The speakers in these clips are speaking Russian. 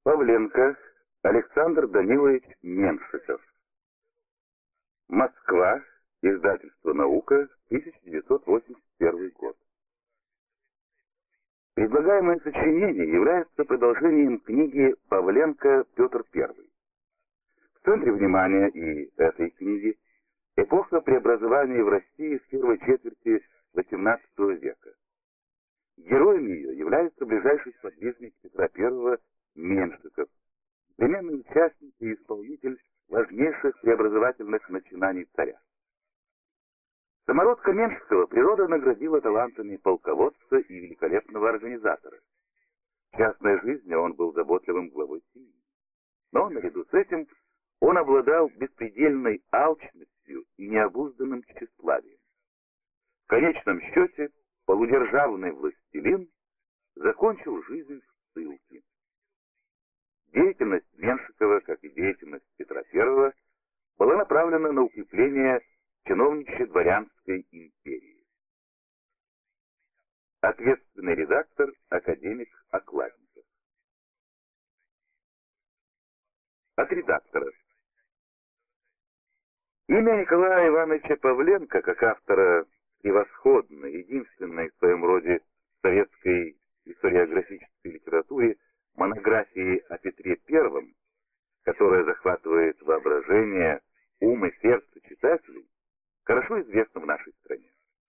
Павленко Александр Данилович Меншиков. Москва. Издательство «Наука», 1981 год. Предлагаемое сочинение является продолжением книги Павленко «Петр I». В центре внимания и этой книги эпоха преобразования в России в первой четверти XVIII века. Героем ее является ближайший сподвижник Петра I Меншиков, современный участник и исполнитель важнейших преобразовательных начинаний царя. Самородка Меншикова природа наградила талантами полководца и великолепного организатора. В частной жизни он был заботливым главой семьи. Но наряду с этим он обладал беспредельной алчностью и необузданным тщеславием. В конечном счете полудержавный властелин закончил жизнь в ссылке. Деятельность Меншикова, как и деятельность Петра I, была направлена на укрепление чиновничьей-дворянской империи. Ответственный редактор академик Окладников. От редактора. Имя Николая Ивановича Павленко, как автора превосходной, единственной в своем роде советской историографической литературе монографии о Петре I, которая захватывает воображение, ум и сердце читателей, хорошо известно в нашей стране.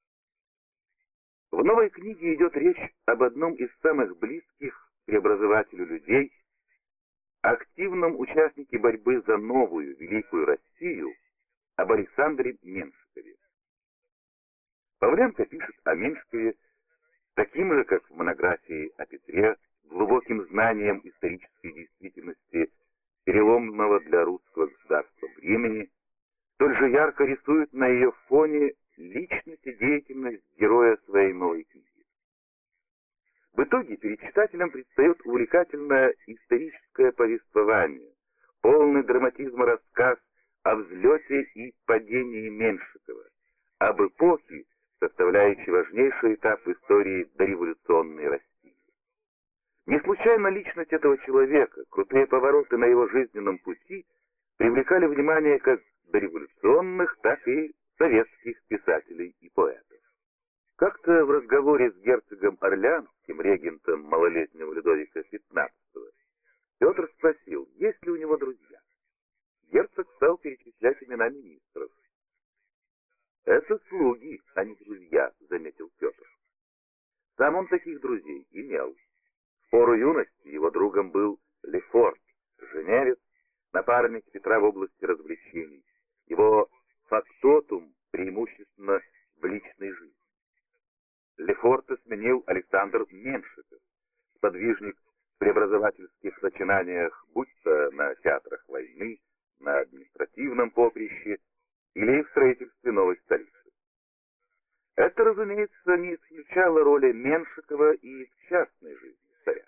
В новой книге идет речь об одном из самых близких преобразователю людей, активном участнике борьбы за новую великую Россию, об Александре Меншикове. Павленко пишет о Меншикове таким же, как в монографии о Петре, глубоким знанием исторической действительности переломного для русского государства времени, столь же ярко рисует на ее фоне личность и деятельность героя своей новой книги. В итоге перед читателем предстает увлекательное историческое повествование, полный драматизма рассказ о взлете и падении Меншикова, об эпохе, составляющей важнейший этап истории дореволюционной России. Не случайно личность этого человека, крутые повороты на его жизненном пути привлекали внимание как дореволюционных, так и советских писателей и поэтов. Как-то в разговоре с герцогом Орлеанским, регентом малолетнего Людовика XV, Петр спросил, есть ли у него друзья. Герцог стал перечислять имена министров. «Это слуги, а не друзья», — заметил Петр. Сам он таких друзей имел. В пору юности его другом был Лефорт, женевец, напарник Петра в области развлечений, его фактотум преимущественно в личной жизни. Лефорта сменил Александр Меншиков, сподвижник в преобразовательских начинаниях, будь то на театрах войны, на административном поприще или в строительстве новой столицы. Это, разумеется, не исключало роли Меншикова и в частной жизни царя.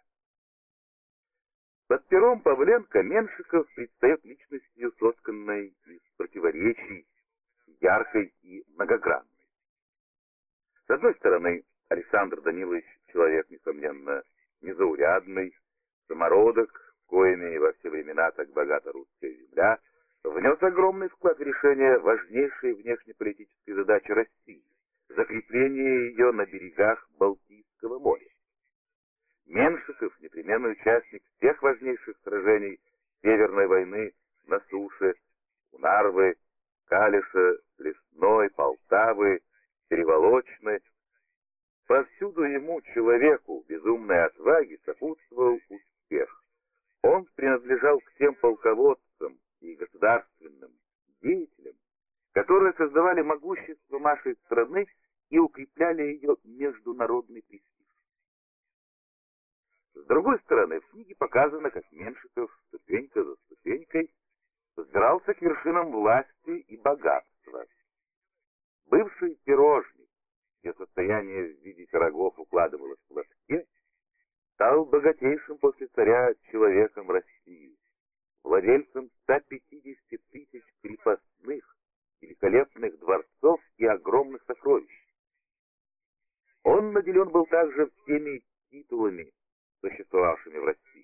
Под пером Павленко Меншиков предстает личностью, сотканной из противоречий, яркой и многогранной. С одной стороны, Александр Данилович человек, несомненно, незаурядный, самородок, коими во все времена так богата русская земля, внес огромный вклад в решение важнейшей внешнеполитической задачи России — закрепление ее на берегах Балтийского моря. Меншиков — непременный участник всех важнейших сражений Северной войны на суше, у Нарвы, Калиша, Лесной, Полтавы, Переволочной. Повсюду ему, человеку безумной отваги, сопутствовал успех. Он принадлежал к тем полководцам и государственным деятелям, которые создавали могущество нашей страны и укрепляли ее международный престиж. С другой стороны, в книге показано, как Меншиков ступенька за ступенькой взбирался к вершинам власти и богатства. Бывший пирожник, чье состояние в виде пирогов укладывалось в лотке, стал богатейшим после царя человеком России, владельцем 150 тысяч крепостных, великолепных дворцов и огромных сокровищ. Он наделен был также всеми титулами, существовавшими в России.